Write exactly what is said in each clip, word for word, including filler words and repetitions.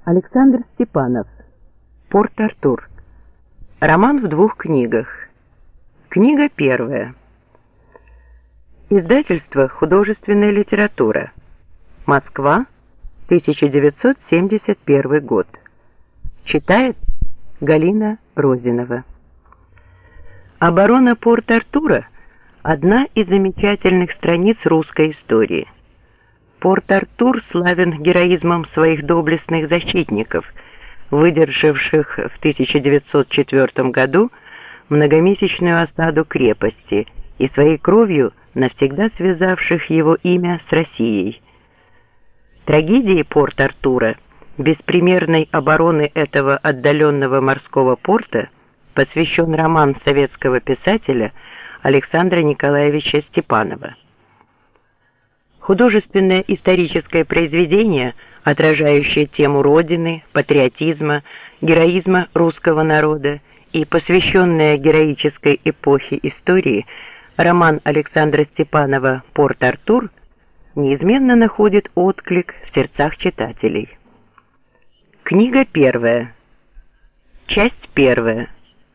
Александр Степанов. Порт-Артур. Роман в двух книгах. Книга первая. Издательство «Художественная литература». Москва, тысяча девятьсот семьдесят первый год. Читает Галина Розинова. Оборона Порт-Артура – одна из замечательных страниц русской истории. Порт-Артур славен героизмом своих доблестных защитников, выдержавших в тысяча девятьсот четвёртом году многомесячную осаду крепости и своей кровью навсегда связавших его имя с Россией. Трагедии Порт-Артура, беспримерной обороны этого отдаленного морского порта, посвящен роман советского писателя Александра Николаевича Степанова. Художественное историческое произведение, отражающее тему Родины, патриотизма, героизма русского народа и посвященное героической эпохе истории, роман Александра Степанова «Порт-Артур» неизменно находит отклик в сердцах читателей. Книга первая. Часть первая.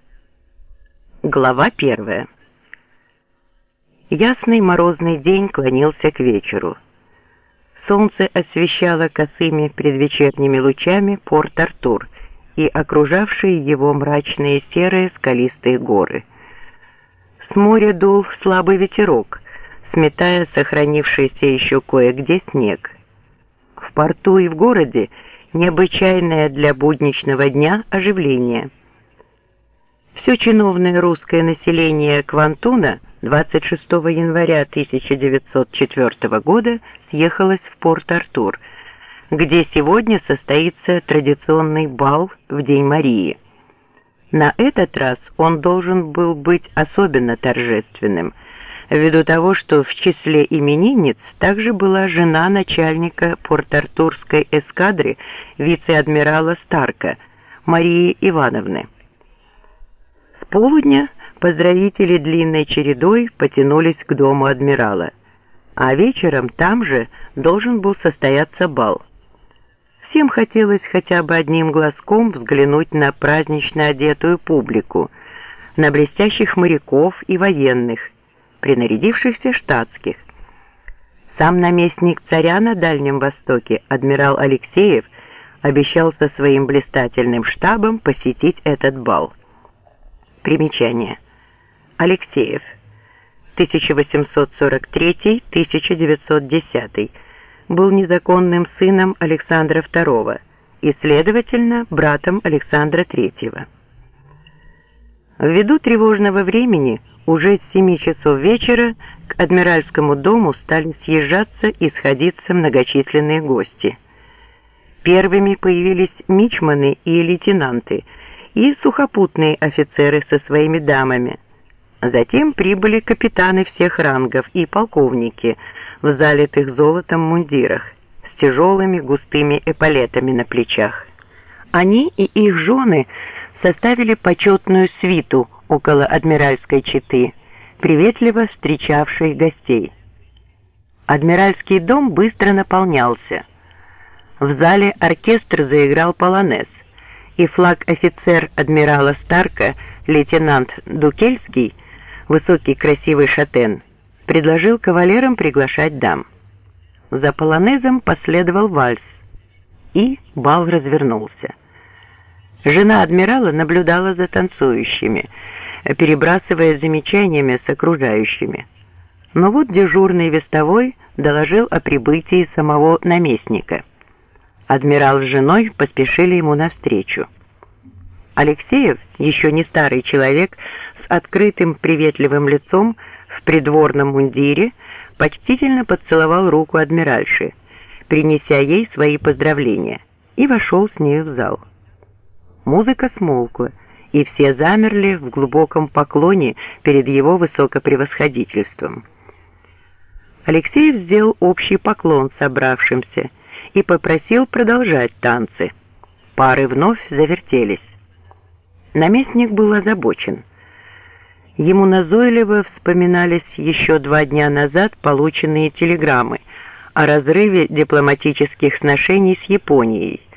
Глава первая. Ясный морозный день клонился к вечеру. Солнце освещало косыми предвечерними лучами Порт-Артур и окружавшие его мрачные серые скалистые горы. С моря дул слабый ветерок, сметая сохранившийся еще кое-где снег. В порту и в городе необычайное для будничного дня оживление. Все чиновное русское население Квантуна двадцать шестого января тысяча девятьсот четвёртого года съехалось в Порт-Артур, где сегодня состоится традиционный бал в День Марии. На этот раз он должен был быть особенно торжественным, ввиду того, что в числе именинниц также была жена начальника порт-артурской эскадры вице-адмирала Старка, Марии Ивановны. С полудня поздравители длинной чередой потянулись к дому адмирала, а вечером там же должен был состояться бал. Всем хотелось хотя бы одним глазком взглянуть на празднично одетую публику, на блестящих моряков и военных, принарядившихся штатских. Сам наместник царя на Дальнем Востоке, адмирал Алексеев, обещал со своим блистательным штабом посетить этот бал. Примечание. Алексеев, тысяча восемьсот сорок третий — тысяча девятьсот десятый, был незаконным сыном Александра второго и, следовательно, братом Александра третьего. Ввиду тревожного времени уже с семи часов вечера к Адмиральскому дому стали съезжаться и сходиться многочисленные гости. Первыми появились мичманы и лейтенанты, и сухопутные офицеры со своими дамами. Затем прибыли капитаны всех рангов и полковники в залитых золотом мундирах с тяжелыми густыми эполетами на плечах. Они и их жены составили почетную свиту около адмиральской четы, приветливо встречавшей гостей. Адмиральский дом быстро наполнялся. В зале оркестр заиграл полонез, и флаг-офицер адмирала Старка, лейтенант Дукельский, высокий красивый шатен, предложил кавалерам приглашать дам. За полонезом последовал вальс, и бал развернулся. Жена адмирала наблюдала за танцующими, перебрасывая замечаниями с окружающими. Но вот дежурный вестовой доложил о прибытии самого наместника. Адмирал с женой поспешили ему навстречу. Алексеев, еще не старый человек, с открытым приветливым лицом, в придворном мундире, почтительно поцеловал руку адмиральши, принеся ей свои поздравления, и вошел с нею в зал. Музыка смолкла, и все замерли в глубоком поклоне перед его высокопревосходительством. Алексеев сделал общий поклон собравшимся и попросил продолжать танцы. Пары вновь завертелись. Наместник был озабочен. Ему назойливо вспоминались еще два дня назад полученные телеграммы о разрыве дипломатических сношений с Японией